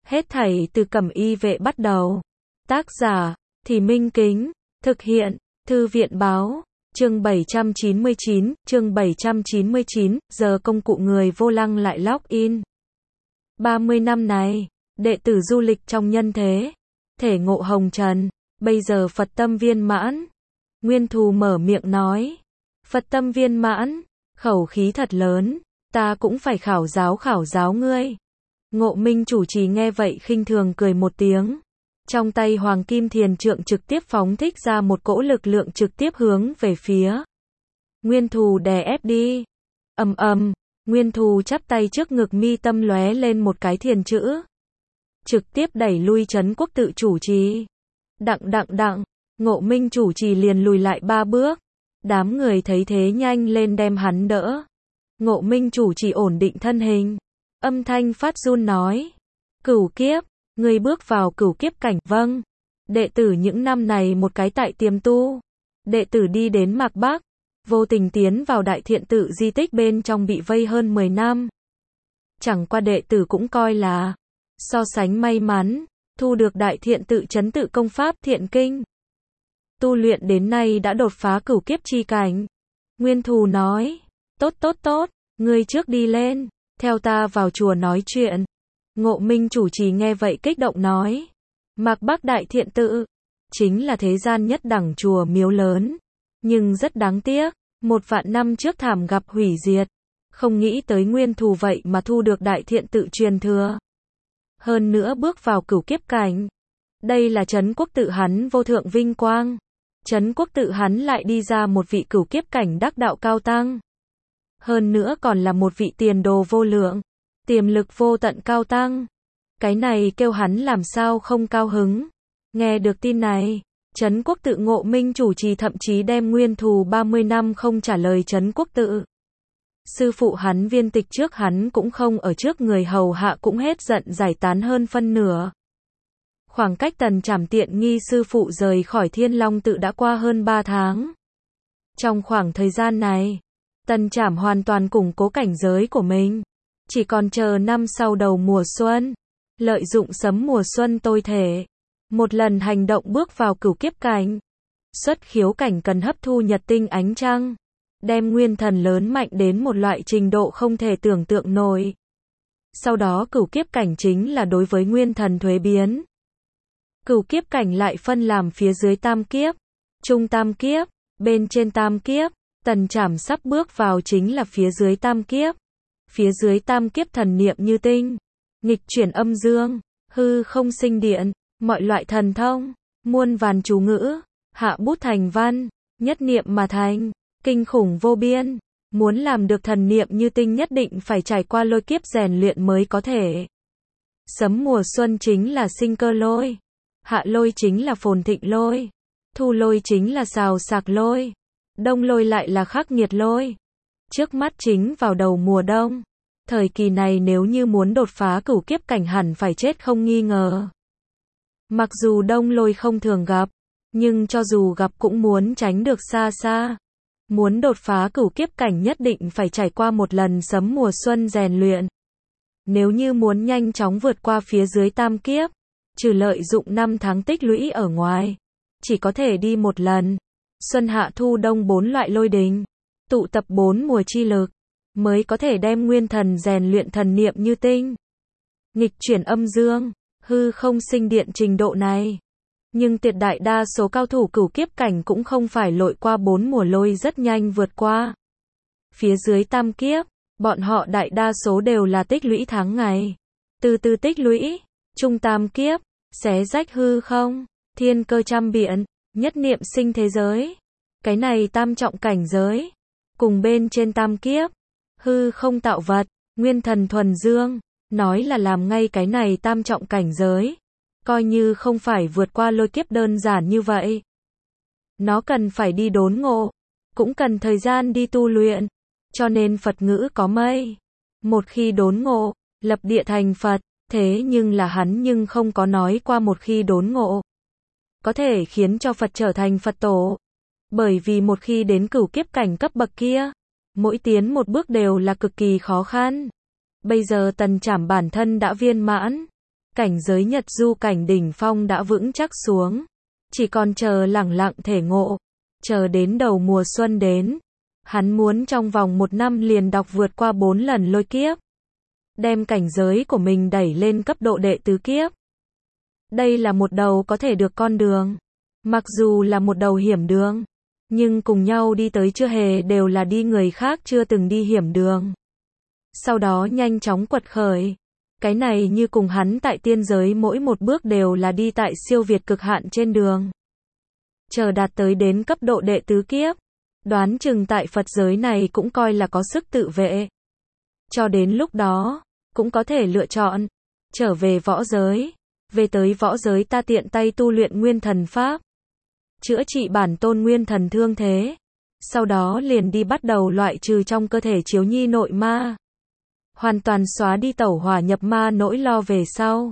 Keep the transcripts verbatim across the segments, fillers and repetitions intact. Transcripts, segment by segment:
Hết thảy từ Cẩm Y Vệ bắt đầu. Tác giả, Thì Minh Kính. Thực hiện, Thư viện Báo. Chương bảy trăm chín mươi chín, chương bảy trăm chín mươi chín, giờ công cụ người vô lăng lại login. ba mươi năm này, đệ tử du lịch trong nhân thế. Thể ngộ hồng trần, bây giờ Phật tâm viên mãn. Nguyên Thù mở miệng nói. Phật tâm viên mãn, khẩu khí thật lớn, ta cũng phải khảo giáo khảo giáo ngươi. Ngộ Minh chủ trì nghe vậy khinh thường cười một tiếng. Trong tay Hoàng Kim Thiền Trượng trực tiếp phóng thích ra một cỗ lực lượng trực tiếp hướng về phía Nguyên Thù đè ép đi. Ầm ầm, Nguyên Thù chắp tay trước ngực, mi tâm lóe lên một cái thiền chữ. Trực tiếp đẩy lui Trấn Quốc Tự chủ trì. Đặng đặng đặng, Ngộ Minh chủ trì liền lùi lại ba bước. Đám người thấy thế nhanh lên đem hắn đỡ. Ngộ Minh chủ trì ổn định thân hình. Âm thanh phát run nói. Cửu kiếp, ngươi bước vào cửu kiếp cảnh. Vâng. Đệ tử những năm này một cái tại tiềm tu. Đệ tử đi đến Mạc Bắc. Vô tình tiến vào Đại Thiện Tự di tích bên trong bị vây hơn mười năm. Chẳng qua đệ tử cũng coi là so sánh may mắn, thu được Đại Thiện Tự Trấn Tự công pháp Thiện Kinh. Tu luyện đến nay đã đột phá cửu kiếp chi cảnh. Nguyên Thù nói, tốt tốt tốt, ngươi trước đi lên, theo ta vào chùa nói chuyện. Ngộ Minh chủ trì nghe vậy kích động nói, Mạc Bắc Đại Thiện Tự, chính là thế gian nhất đẳng chùa miếu lớn. Nhưng rất đáng tiếc, một vạn năm trước thảm gặp hủy diệt. Không nghĩ tới Nguyên Thù vậy mà thu được Đại Thiện Tự truyền thừa. Hơn nữa bước vào cửu kiếp cảnh. Đây là Trấn Quốc Tự hắn vô thượng vinh quang. Trấn Quốc Tự hắn lại đi ra một vị cửu kiếp cảnh đắc đạo cao tăng. Hơn nữa còn là một vị tiền đồ vô lượng, tiềm lực vô tận cao tăng. Cái này kêu hắn làm sao không cao hứng. Nghe được tin này, Trấn Quốc Tự Ngộ Minh chủ trì thậm chí đem Nguyên Thù ba mươi năm không trả lời Trấn Quốc Tự. Sư phụ hắn viên tịch trước hắn cũng không ở trước người hầu hạ cũng hết giận giải tán hơn phân nửa. Khoảng cách Tần Trảm tiện nghi sư phụ rời khỏi Thiên Long Tự đã qua hơn ba tháng. Trong khoảng thời gian này, Tần Trảm hoàn toàn củng cố cảnh giới của mình. Chỉ còn chờ năm sau đầu mùa xuân. Lợi dụng sấm mùa xuân tôi thể. Một lần hành động bước vào cửu kiếp cảnh. Xuất khiếu cảnh cần hấp thu nhật tinh ánh trăng. Đem nguyên thần lớn mạnh đến một loại trình độ không thể tưởng tượng nổi. Sau đó cửu kiếp cảnh chính là đối với nguyên thần thuế biến. Cửu kiếp cảnh lại phân làm phía dưới tam kiếp, trung tam kiếp, bên trên tam kiếp. Tần Trảm sắp bước vào chính là phía dưới tam kiếp. Phía dưới tam kiếp thần niệm như tinh, nghịch chuyển âm dương, hư không sinh điện, mọi loại thần thông, muôn vàn chú ngữ, hạ bút thành văn, nhất niệm mà thành, kinh khủng vô biên. Muốn làm được thần niệm như tinh nhất định phải trải qua lôi kiếp rèn luyện mới có thể. Sấm mùa xuân chính là sinh cơ lôi, hạ lôi chính là phồn thịnh lôi, thu lôi chính là xào sạc lôi, đông lôi lại là khắc nghiệt lôi. Trước mắt chính vào đầu mùa đông. Thời kỳ này nếu như muốn đột phá cửu kiếp cảnh hẳn phải chết không nghi ngờ. Mặc dù đông lôi không thường gặp, nhưng cho dù gặp cũng muốn tránh được xa xa. Muốn đột phá cửu kiếp cảnh nhất định phải trải qua một lần sấm mùa xuân rèn luyện. Nếu như muốn nhanh chóng vượt qua phía dưới tam kiếp, trừ lợi dụng năm tháng tích lũy ở ngoài, chỉ có thể đi một lần. Xuân hạ thu đông bốn loại lôi đình, tụ tập bốn mùa chi lực, mới có thể đem nguyên thần rèn luyện thần niệm như tinh. Nghịch chuyển âm dương, hư không sinh điện trình độ này. Nhưng tuyệt đại đa số cao thủ cửu kiếp cảnh cũng không phải lội qua bốn mùa lôi rất nhanh vượt qua. Phía dưới tam kiếp, bọn họ đại đa số đều là tích lũy tháng ngày. Từ từ tích lũy, trung tam kiếp, xé rách hư không, thiên cơ trăm biện, nhất niệm sinh thế giới. Cái này tam trọng cảnh giới. Cùng bên trên tam kiếp, hư không tạo vật, nguyên thần thuần dương. Nói là làm ngay cái này tam trọng cảnh giới. Coi như không phải vượt qua lôi kiếp đơn giản như vậy. Nó cần phải đi đốn ngộ, cũng cần thời gian đi tu luyện. Cho nên Phật ngữ có mây. Một khi đốn ngộ, lập địa thành Phật. Thế nhưng là hắn nhưng không có nói qua một khi đốn ngộ có thể khiến cho Phật trở thành Phật tổ. Bởi vì một khi đến cửu kiếp cảnh cấp bậc kia, mỗi tiến một bước đều là cực kỳ khó khăn. Bây giờ Tần Trảm bản thân đã viên mãn. Cảnh giới Nhật du cảnh đỉnh phong đã vững chắc xuống. Chỉ còn chờ lẳng lặng thể ngộ. Chờ đến đầu mùa xuân đến. Hắn muốn trong vòng một năm liền đọc vượt qua bốn lần lôi kiếp. Đem cảnh giới của mình đẩy lên cấp độ đệ tứ kiếp. Đây là một đầu có thể được con đường. Mặc dù là một đầu hiểm đường. Nhưng cùng nhau đi tới chưa hề đều là đi người khác chưa từng đi hiểm đường. Sau đó nhanh chóng quật khởi. Cái này như cùng hắn tại tiên giới mỗi một bước đều là đi tại siêu việt cực hạn trên đường. Chờ đạt tới đến cấp độ đệ tứ kiếp. Đoán chừng tại Phật giới này cũng coi là có sức tự vệ. Cho đến lúc đó, cũng có thể lựa chọn. Trở về võ giới. Về tới võ giới ta tiện tay tu luyện nguyên thần pháp. Chữa trị bản tôn nguyên thần thương thế. Sau đó liền đi bắt đầu loại trừ trong cơ thể chiếu nhi nội ma. Hoàn toàn xóa đi tẩu hỏa nhập ma nỗi lo về sau.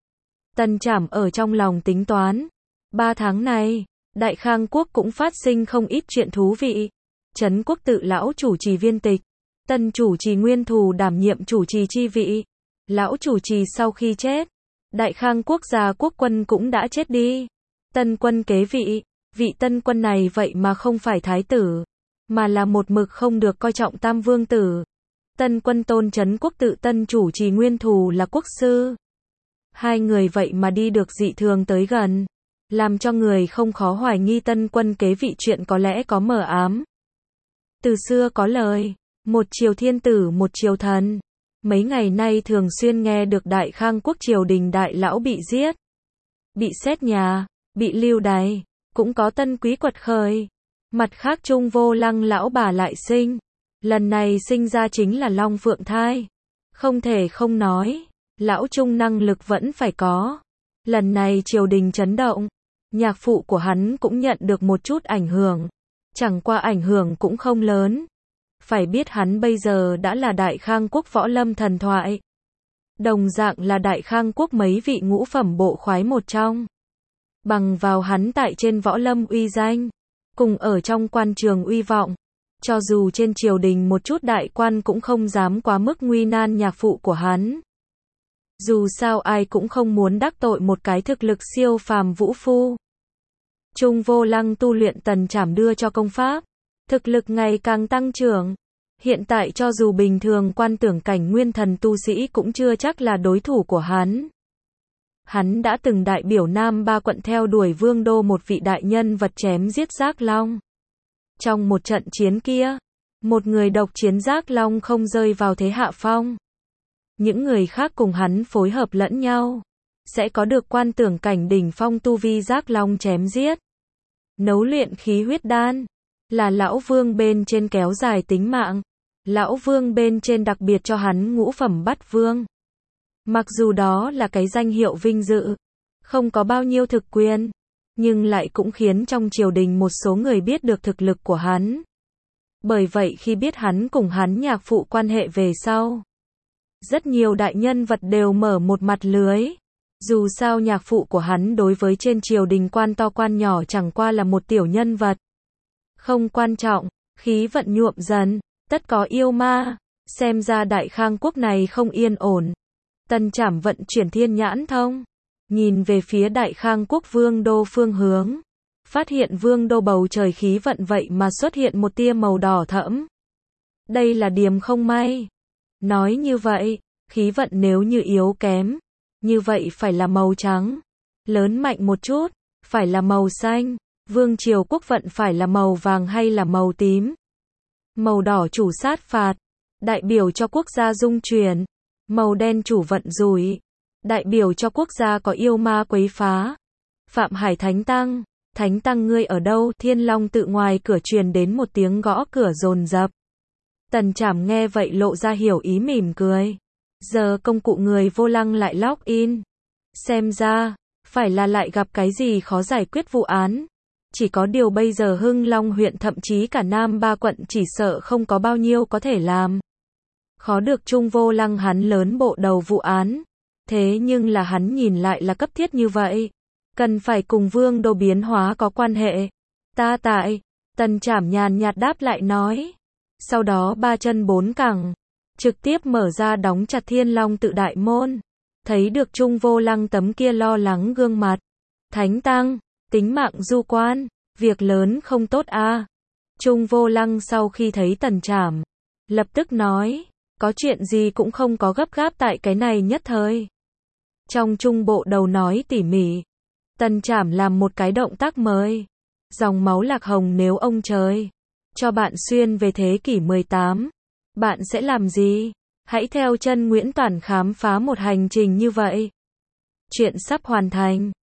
Tần Trảm ở trong lòng tính toán. Ba tháng này, Đại Khang Quốc cũng phát sinh không ít chuyện thú vị. Trấn quốc tự lão chủ trì viên tịch. Tân chủ trì Nguyên Thù đảm nhiệm chủ trì chi vị. Lão chủ trì sau khi chết. Đại Khang Quốc gia quốc quân cũng đã chết đi. Tân quân kế vị. Vị tân quân này vậy mà không phải thái tử. Mà là một mực không được coi trọng tam vương tử. Tân quân tôn trấn quốc tự tân chủ trì Nguyên Thù là quốc sư. Hai người vậy mà đi được dị thường tới gần. Làm cho người không khó hoài nghi tân quân kế vị chuyện có lẽ có mờ ám. Từ xưa có lời, một triều thiên tử một triều thần. Mấy ngày nay thường xuyên nghe được Đại Khang Quốc triều đình đại lão bị giết. Bị xét nhà, bị lưu đày, cũng có tân quý quật khởi. Mặt khác Trung Vô Lăng lão bà lại sinh. Lần này sinh ra chính là Long Phượng thai. Không thể không nói, lão Trung năng lực vẫn phải có. Lần này triều đình chấn động, nhạc phụ của hắn cũng nhận được một chút ảnh hưởng. Chẳng qua ảnh hưởng cũng không lớn. Phải biết hắn bây giờ đã là Đại Khang Quốc võ lâm thần thoại. Đồng dạng là Đại Khang Quốc mấy vị ngũ phẩm bộ khoái một trong. Bằng vào hắn tại trên võ lâm uy danh, cùng ở trong quan trường uy vọng. Cho dù trên triều đình một chút đại quan cũng không dám quá mức nguy nan nhạc phụ của hắn. Dù sao ai cũng không muốn đắc tội một cái thực lực siêu phàm vũ phu. Trung Vô Lăng tu luyện Tần Trảm đưa cho công pháp. Thực lực ngày càng tăng trưởng. Hiện tại cho dù bình thường quan tưởng cảnh nguyên thần tu sĩ cũng chưa chắc là đối thủ của hắn. Hắn đã từng đại biểu Nam Ba quận theo đuổi vương đô một vị đại nhân vật chém giết Giác Long. Trong một trận chiến kia, một người độc chiến Giác Long không rơi vào thế hạ phong. Những người khác cùng hắn phối hợp lẫn nhau, sẽ có được quan tưởng cảnh đỉnh phong tu vi Giác Long chém giết. Nấu luyện khí huyết đan, là lão vương bên trên kéo dài tính mạng. Lão vương bên trên đặc biệt cho hắn ngũ phẩm bát vương. Mặc dù đó là cái danh hiệu vinh dự, không có bao nhiêu thực quyền, nhưng lại cũng khiến trong triều đình một số người biết được thực lực của hắn. Bởi vậy khi biết hắn cùng hắn nhạc phụ quan hệ về sau, rất nhiều đại nhân vật đều mở một mặt lưới. Dù sao nhạc phụ của hắn đối với trên triều đình quan to quan nhỏ chẳng qua là một tiểu nhân vật. Không quan trọng, khí vận nhuộm dần, tất có yêu ma, xem ra Đại Khang Quốc này không yên ổn. Tần Trảm vận chuyển thiên nhãn thông, nhìn về phía Đại Khang Quốc vương đô phương hướng, phát hiện vương đô bầu trời khí vận vậy mà xuất hiện một tia màu đỏ thẫm. Đây là điểm không may. Nói như vậy, khí vận nếu như yếu kém, như vậy phải là màu trắng. Lớn mạnh một chút, phải là màu xanh. Vương triều quốc vận phải là màu vàng hay là màu tím. Màu đỏ chủ sát phạt, đại biểu cho quốc gia dung chuyển. Màu đen chủ vận rủi, đại biểu cho quốc gia có yêu ma quấy phá. Phạm Hải Thánh Tăng, Thánh Tăng ngươi ở đâu? Thiên Long tự ngoài cửa truyền đến một tiếng gõ cửa dồn dập. Tần Trảm nghe vậy lộ ra hiểu ý mỉm cười. Giờ công cụ người Vô Lăng lại log in. Xem ra, phải là lại gặp cái gì khó giải quyết vụ án. Chỉ có điều bây giờ Hưng Long huyện thậm chí cả Nam Ba quận chỉ sợ không có bao nhiêu có thể làm. Khó được Trung Vô Lăng hắn lớn bộ đầu vụ án. Thế nhưng là hắn nhìn lại là cấp thiết như vậy. Cần phải cùng vương đô biến hóa có quan hệ. Ta tại, Tần Trảm nhàn nhạt đáp lại nói. Sau đó ba chân bốn cẳng, trực tiếp mở ra đóng chặt Thiên Long tự đại môn. thấy được Trung Vô Lăng tấm kia lo lắng gương mặt. Thánh tăng, tính mạng du quan, việc lớn không tốt a. Trung Vô Lăng sau khi thấy Tần Trảm, lập tức nói, có chuyện gì cũng không có gấp gáp tại cái này nhất thời. Trong trung bộ đầu nói tỉ mỉ, Tần Trảm làm một cái động tác mới. Dòng máu lạc hồng nếu ông trời cho bạn xuyên về thế kỷ mười tám, bạn sẽ làm gì? Hãy theo chân Nguyễn Toản khám phá một hành trình như vậy. Chuyện sắp hoàn thành.